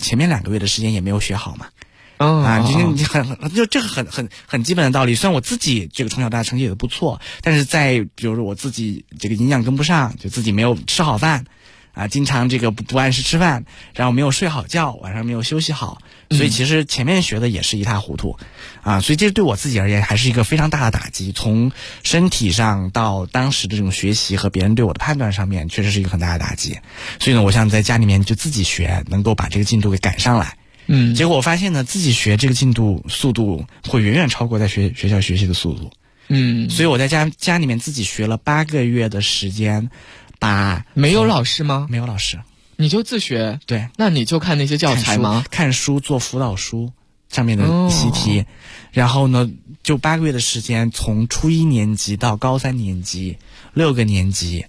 2个月的时间也没有学好嘛。就这个很基本的道理。虽然我自己这个从小到大成绩也不错，但是在比如说我自己这个营养跟不上，就自己没有吃好饭。经常这个不按时吃饭，然后没有睡好觉，晚上没有休息好，所以其实前面学的也是一塌糊涂，所以这对我自己而言还是一个非常大的打击，从身体上到当时的这种学习和别人对我的判断上面，确实是一个很大的打击。所以呢，我想在家里面就自己学，能够把这个进度给赶上来。结果我发现呢，自己学这个速度会远远超过在学校学习的速度。所以我在家里面自己学了8个月的时间。 没有老师吗？ 没有老师， 你就自学？ 对， 那你就看那些教材吗？ 看书做辅导书上面的习题，然后呢，就8个月的时间，从初1年级到高3年级，6个年级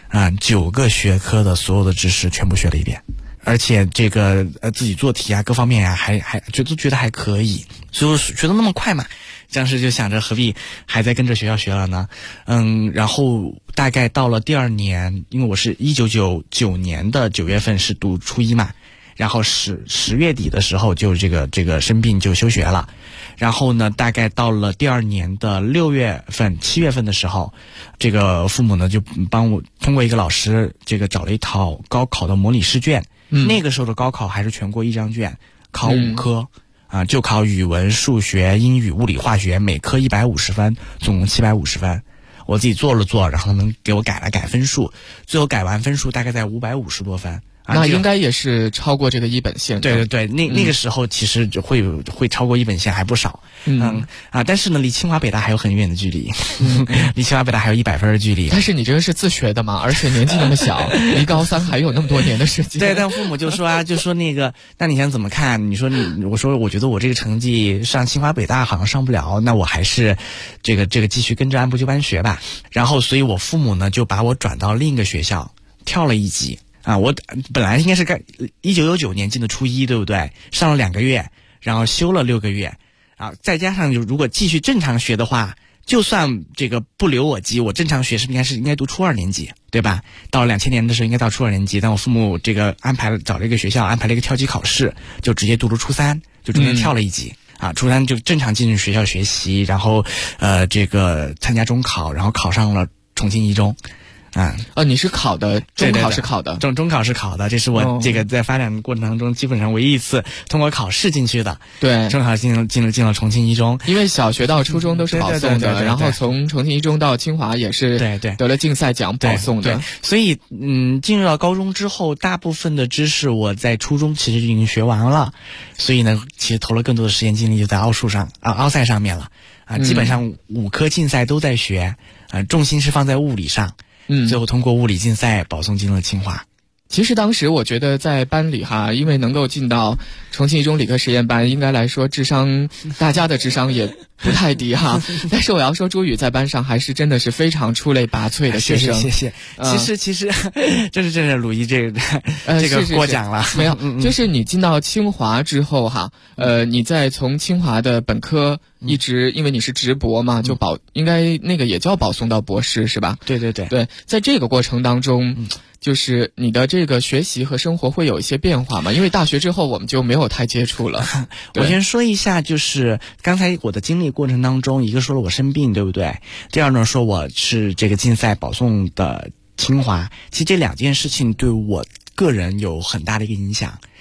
，9个学科的所有的知识全部学了一遍，而且这个自己做题各方面还觉得还可以，所以我学得那么快嘛。当时就想着何必还在跟着学校学了呢？然后大概到了第2年，因为我是1999年的9月份是读初1嘛，然后10月底的时候就这个生病就休学了，然后呢，大概到了第2年的6月份、7月份的时候，这个父母呢就帮我通过一个老师这个找了一套高考的模拟试卷，那个时候的高考还是全国1张卷，考5科。就考语文、数学、英语、物理、化学，每科150分，总共750分。我自己做了，然后能给我改分数，最后改完分数大概在550多分。 那应该也是超过这个一本线的。 对，那个时候其实就会超过一本线还不少。但是呢，离清华北大还有很远的距离，离清华北大还有100分的距离。 但是你这个是自学的嘛，而且年纪那么小，离高3还有那么多年的时间。 对，但父母就说那个，那你想怎么看？我说我觉得我这个成绩上清华北大好像上不了，那我还是这个继续跟着按部就班学吧。然后，所以我父母呢就把我转到另一个学校，跳了1级。我本来应该是1999年进的初1，对不对？上了2个月，然后休了6个月，再加上如果继续正常学的话，就算这个不留我级，我正常学是应该读初2年级，对吧？到了2000年的时候应该到初2年级，但我父母这个找了一个学校安排了一个跳级考试，就直接读了初3，就中间跳了1级。初3就正常进入学校学习，然后这个参加中考，然后考上了重庆一中。 你是考的，中考是考的， 中考是考的，这是我这个在发展过程当中基本上唯一一次通过考试进去的。 对， 中考进了重庆一中， 因为小学到初中都是保送的，然后从重庆一中到清华也是得了竞赛奖保送的。 对，所以进入到高中之后，大部分的知识我在初中其实已经学完了，所以呢，其实投了更多的时间精力就在奥赛上面了。基本上5科竞赛都在学，重心是放在物理上。最后通过物理竞赛保送进了清华。 其实当时我觉得在班里因为能够进到重庆一中理科实验班，应该来说大家的智商也不太低但是我要说朱宇在班上还是真的是非常出类拔萃的学生。 谢谢。其实真是鲁一这个过奖了。 没有，就是你进到清华之后你再从清华的本科一直因为你是直博嘛，就应该那个也叫保送到博士是吧？ 对， 在这个过程当中就是你的这个学习和生活会有一些变化嘛？因为大学之后我们就没有太接触了。 我先说一下，就是刚才我的经历过程当中，一个说了我生病，对不对？第二呢，说我是这个竞赛保送的清华。其实这2件事情对我个人有很大的一个影响。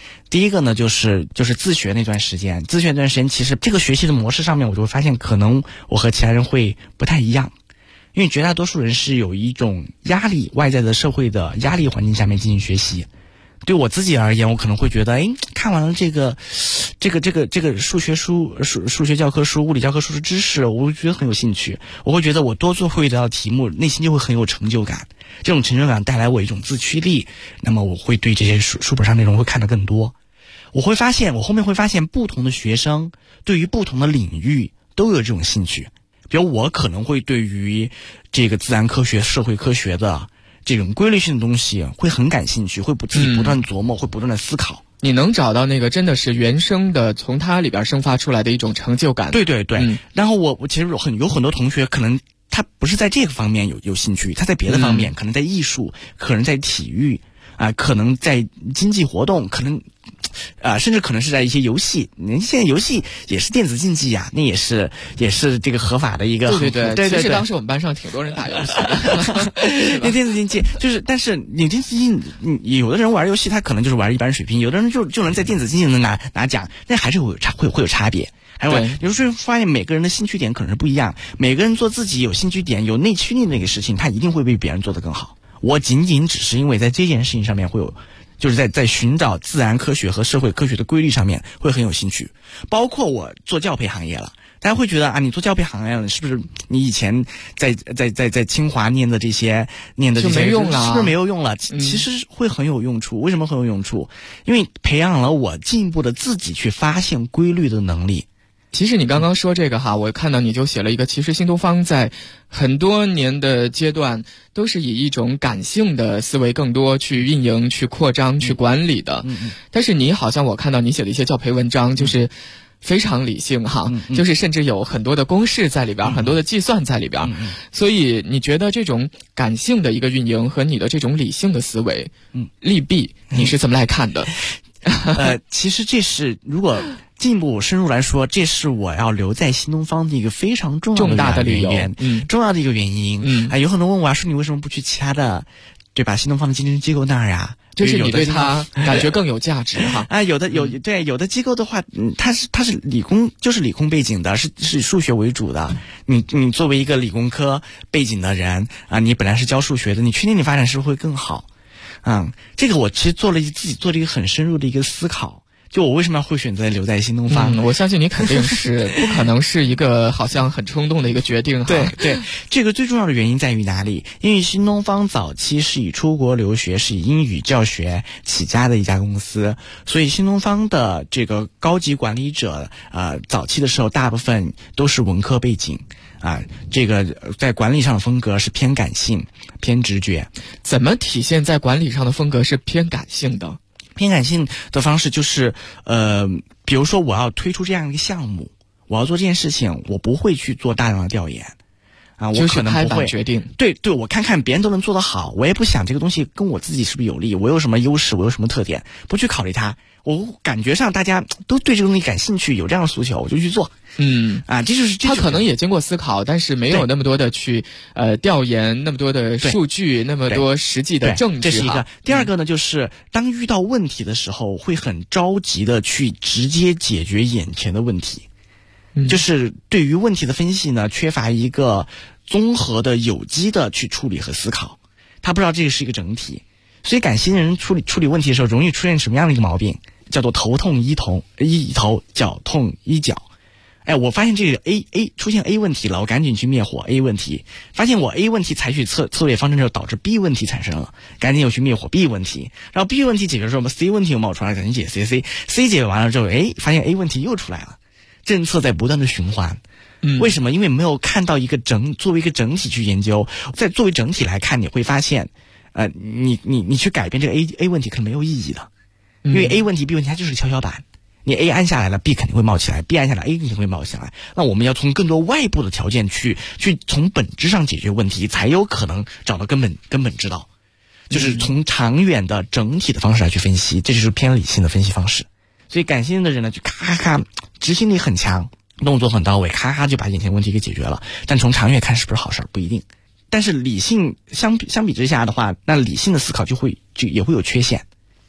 第一个呢，就是自学那段时间，其实这个学习的模式上面，我就会发现，可能我和其他人会不太一样，因为绝大多数人是有一种压力，外在的社会的压力环境下面进行学习。对我自己而言，我可能会觉得，看完了这个数学教科书、物理教科书的知识，我会觉得很有兴趣。我会觉得我多做会一道题目，内心就会很有成就感。这种成就感带来我一种自驱力，那么我会对这些书本上内容会看得更多。我后面会发现，不同的学生对于不同的领域都有这种兴趣。比如我可能会对于这个自然科学、社会科学的这种规律性的东西会很感兴趣，会自己不断琢磨，会不断的思考。 你能找到那个真的是原生的，从它里边生发出来的一种成就感。 对对对。然后我其实有很多同学可能他不是在这个方面有兴趣，他在别的方面，可能在艺术，可能在体育可能在经济活动，可能甚至可能是在一些游戏。现在游戏也是电子竞技呀，那也是这个合法的一个。 对，其实当时我们班上挺多人打游戏的。 那电子竞技就是，但是你电子竞技，有的人玩游戏他可能就是玩一般水平，有的人就能在电子竞技能拿奖，那还是会有差别。还有，有时候发现每个人的兴趣点可能是不一样，每个人做自己有兴趣点、有内驱力的那个事情，他一定会比别人做得更好。我仅仅只是因为在这件事情上面会有，就是在寻找自然科学和社会科学的规律上面会很有兴趣。包括我做教培行业了，大家会觉得你做教培行业了，是不是你以前在清华念的这些就没用了？ 是不是没有用了？其实会很有用处。为什么很有用处？因为培养了我进一步的自己去发现规律的能力。 其实你刚刚说这个我看到你就写了一个，其实新东方在很多年的阶段都是以一种感性的思维更多去运营、去扩张、去管理的。但是你好像我看到你写的一些教培文章，就是非常理性就是甚至有很多的公式在里边，很多的计算在里边。所以你觉得这种感性的一个运营和你的这种理性的思维，利弊你是怎么来看的？ 其实这是如果进一步深入来说，这是我要留在新东方的一个非常重大的原因，重要的一个原因。有很多人问我说你为什么不去其他的，对吧？新东方的竞争机构那儿呀？ 就是你对他感觉更有价值有的机构的话，它是理工，就是理工背景的，是以数学为主的。你作为一个理工科背景的人你本来是教数学的，你确定你发展是不是会更好？这个我其实自己做了一个很深入的一个思考。就我为什么会选择留在新东方？ 我相信你肯定是不可能是一个好像很冲动的一个决定。 对，这个最重要的原因在于哪里？因为新东方早期是以出国留学、是以英语教学起家的一家公司，所以新东方的这个高级管理者早期的时候大部分都是文科背景这个在管理上的风格是偏感性、偏直觉。 怎么体现在管理上的风格是偏感性的？ 偏感性的方式就是比如说我要推出这样一个项目，我要做这件事情，我不会去做大量的调研我可能不会决定。 对，我看看别人都能做得好，我也不想这个东西跟我自己是不是有利，我有什么优势，我有什么特点，不去考虑它。我感觉上大家都对这个东西感兴趣，有这样的诉求，我就去做。这就是他可能也经过思考，但是没有那么多的去调研，那么多的数据，那么多实际的证据。 这是一个。第二个呢，就是当遇到问题的时候，会很着急的去直接解决眼前的问题。就是对于问题的分析呢，缺乏一个综合的、有机的去处理和思考。他不知道这个是一个整体，所以感性人处理问题的时候，容易出现什么样的一个毛病？叫做头痛医头，脚痛医脚。我发现这个 A 出现 A 问题了，我赶紧去灭火 A 问题。发现我 A 问题采取策略方针之后，导致 B 问题产生了，赶紧又去灭火 B 问题。然后 B 问题解决之后，C 问题又冒出来，赶紧解 C 解决完了之后，发现 A 问题又出来了。政策在不断的循环。为什么？因为没有看到作为一个整体去研究，在作为整体来看，你会发现你去改变这个 A 问题可能没有意义的。因为 A 问题 B 问题它就是跷跷板，你 A 按下来了 B 肯定会冒起来， B 按下来 A 肯定会冒起来。那我们要从更多外部的条件去从本质上解决问题，才有可能找到根本之道。就是从长远的整体的方式来去分析，这就是偏理性的分析方式。所以感性的人呢，就咔咔执行力很强，动作很到位，咔咔就把眼前问题给解决了。但从长远看是不是好事不一定。但是理性相比之下的话，那理性的思考也会有缺陷。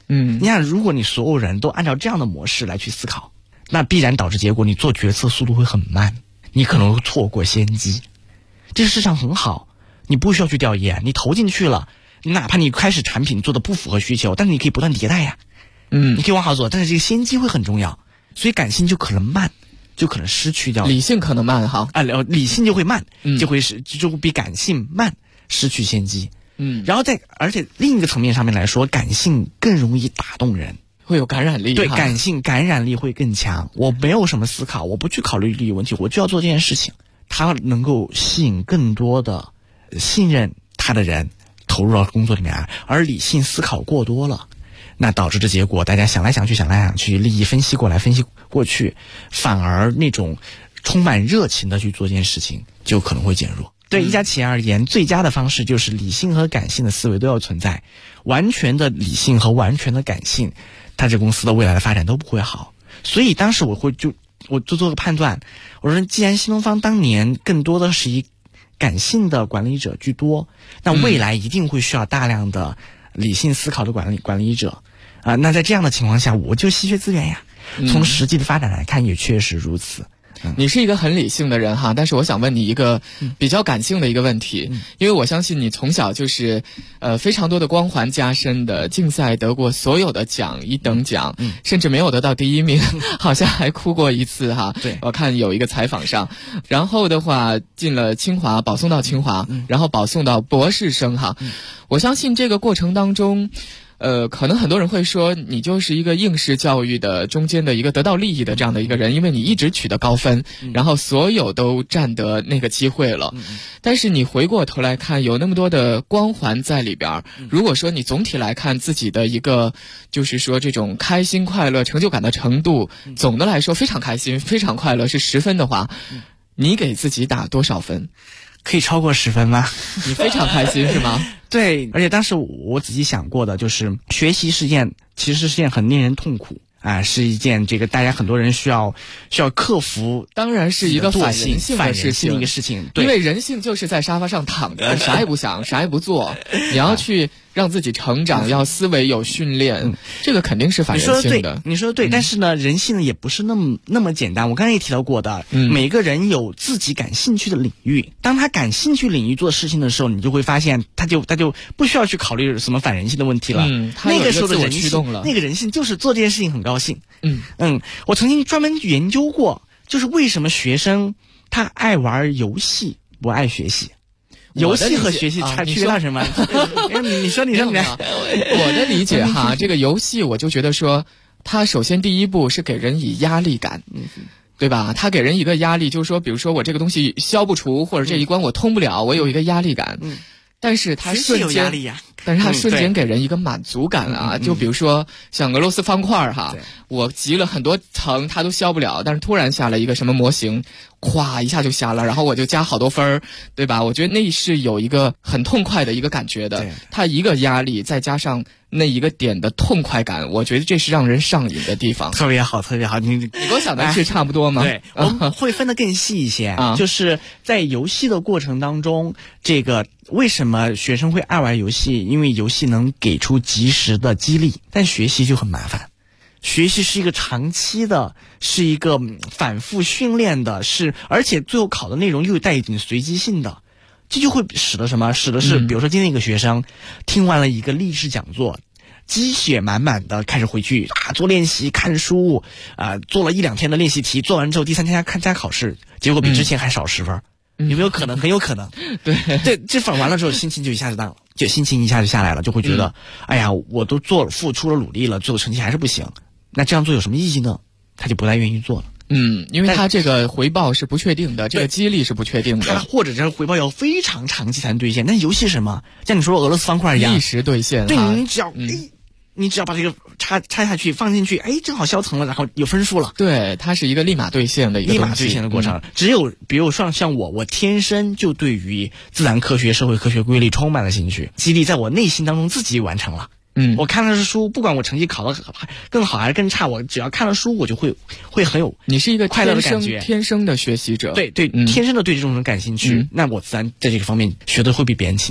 你看，如果你所有人都按照这样的模式来去思考，那必然导致结果你做决策速度会很慢，你可能会错过先机。这个市场很好，你不需要去调研，你投进去了，哪怕你开始产品做的不符合需求，但是你可以不断迭代呀，你可以往好走，但是这个先机会很重要，所以感性就可能慢，就可能失去掉理性可能慢哈理性就会慢，就会比感性慢，失去先机。然后而且另一个层面上面来说，感性更容易打动人， 会有感染力。 对，感性感染力会更强。我没有什么思考，我不去考虑利益问题，我就要做这件事情，它能够吸引更多的信任他的人投入到工作里面来。而理性思考过多了，那导致的结果，大家想来想去，利益分析过来分析过去，反而那种充满热情的去做这件事情就可能会减弱。对一家企业而言，最佳的方式就是理性和感性的思维都要存在。完全的理性和完全的感性，它这公司的未来的发展都不会好。所以当时我就做个判断，我说既然新东方当年更多的是以感性的管理者居多，那未来一定会需要大量的理性思考的管理者那在这样的情况下，我就稀缺资源呀。从实际的发展来看，也确实如此。 你是一个很理性的人哈，但是我想问你一个比较感性的一个问题，因为我相信你从小就是非常多的光环加身的，竞赛得过所有的奖，1等奖，甚至没有得到第1名，好像还哭过一次哈。 对， 我看有一个采访上，然后的话进了清华，保送到清华，然后保送到博士生哈。我相信这个过程当中。可能很多人会说你就是一个应试教育的中间的一个得到利益的这样的一个人，因为你一直取得高分，然后所有都占得那个机会了。但是你回过头来看，有那么多的光环在里边，如果说你总体来看自己的一个就是说这种开心快乐成就感的程度，总的来说非常开心非常快乐是10分的话，你给自己打多少分？ 可以超过10分吗？ 你非常开心是吗？ 对，而且当时我仔细想过的，就是学习其实是件很令人痛苦是一件这个大家很多人需要克服， 当然是一个反人性的事情， 一个事情。对， 因为人性就是在沙发上躺着，啥也不想，啥也不做。你要去让自己成长，要思维有训练，这个肯定是反人性的。 你说的对，但是呢，人性也不是那么简单。我刚才也提到过的，每个人有自己感兴趣的领域，当他感兴趣领域做事情的时候，你就会发现他就不需要去考虑什么反人性的问题了。那个时候的人性，那个人性就是做这件事情很高兴。我曾经专门研究过，就是为什么学生他爱玩游戏不爱学习。游戏和学习区别大什么？你说我的理解哈，这个游戏我就觉得说，它首先第一步是给人以压力感，对吧？它给人一个压力，就是说，比如说我这个东西消不除，或者这一关我通不了，我有一个压力感。但是它瞬间给人一个满足感就比如说像俄罗斯方块哈，我集了很多层它都消不了，但是突然下了一个什么模型，咵一下就下了，然后我就加好多分，对吧？我觉得那是有一个很痛快的一个感觉的，它一个压力再加上那一个点的痛快感，我觉得这是让人上瘾的地方。 特别好，特别好。你跟我想的是差不多吗？ 对，我们会分得更细一些就是在游戏的过程当中，这个为什么学生会爱玩游戏？因为游戏能给出及时的激励，但学习就很麻烦。学习是一个长期的，是一个反复训练的，而且最后考的内容又带一点随机性的，这就会使得什么？使得是，比如说今天一个学生听完了一个励志讲座，鸡血满满的开始回去做练习、看书做了1-2天的练习题，做完之后第3天加考试，结果比之前还少10分。有没有可能？很有可能。对，这反完了之后，心情就一下子荡了，心情一下就下来了，就会觉得，哎呀，我都付出了努力了，最后成绩还是不行，那这样做有什么意义呢？他就不太愿意做了。 因为他这个回报是不确定的，这个激励是不确定的， 或者这回报要非常长期才能兑现。但游戏是什么？像你说俄罗斯方块一样， 立时兑现。 对，你只要把这个插下去放进去，正好消层了，然后有分数了。 对，它是一个立马兑现的一个立马兑现的过程。只有比如像我天生就对于自然科学、社会科学规律充满了兴趣，激励在我内心当中自己完成了。我看的是书，不管我成绩考得更好还是更差，我只要看了书，我就会很有你是一个快乐的感觉， 天生的学习者。 对，天生的对这种人感兴趣，那我自然在这个方面学的会比别人轻松。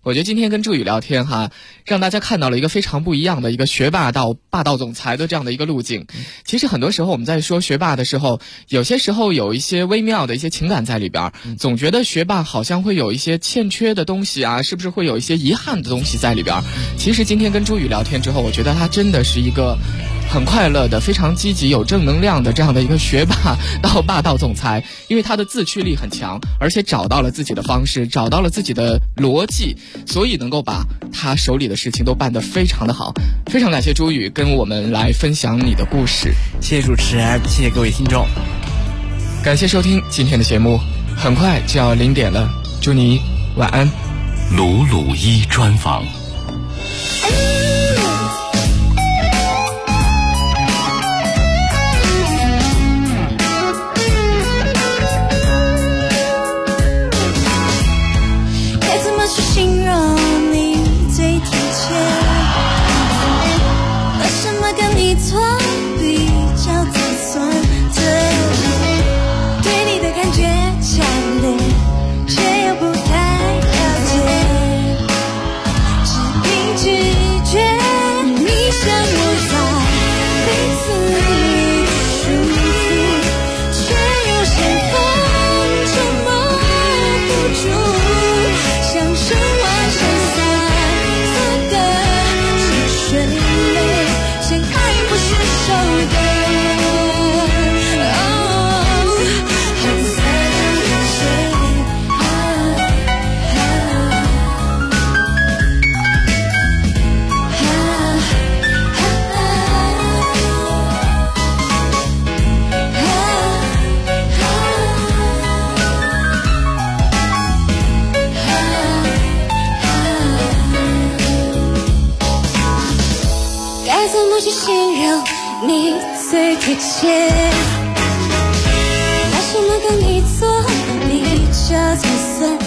我觉得今天跟朱宇聊天哈，让大家看到了一个非常不一样的一个学霸到霸道总裁的这样的一个路径。其实很多时候我们在说学霸的时候，有些时候有一些微妙的一些情感在里边，总觉得学霸好像会有一些欠缺的东西啊，是不是会有一些遗憾的东西在里边？其实今天跟朱宇聊天之后，我觉得他真的是一个很快乐的、非常积极、有正能量的这样的一个学霸到霸道总裁，因为他的自驱力很强，而且找到了自己的方式，找到了自己的逻辑，所以能够把他手里的事情都办得非常的好。非常感谢朱宇跟我们来分享你的故事。 谢谢主持人，谢谢各位听众， 感谢收听今天的节目，很快就要0点了，祝你晚安。 鲁鲁一专访。 形容你最贴切，为什么跟你做比较才算对？对你的感觉强烈，却又不太了解，只凭直觉，你像我在被子里舒服，却又像风筝握不住。生完剩下做的是睡泪，先爱不是手的。很散很碎，该怎么去形容你最贴切？拿什么跟你做比较才算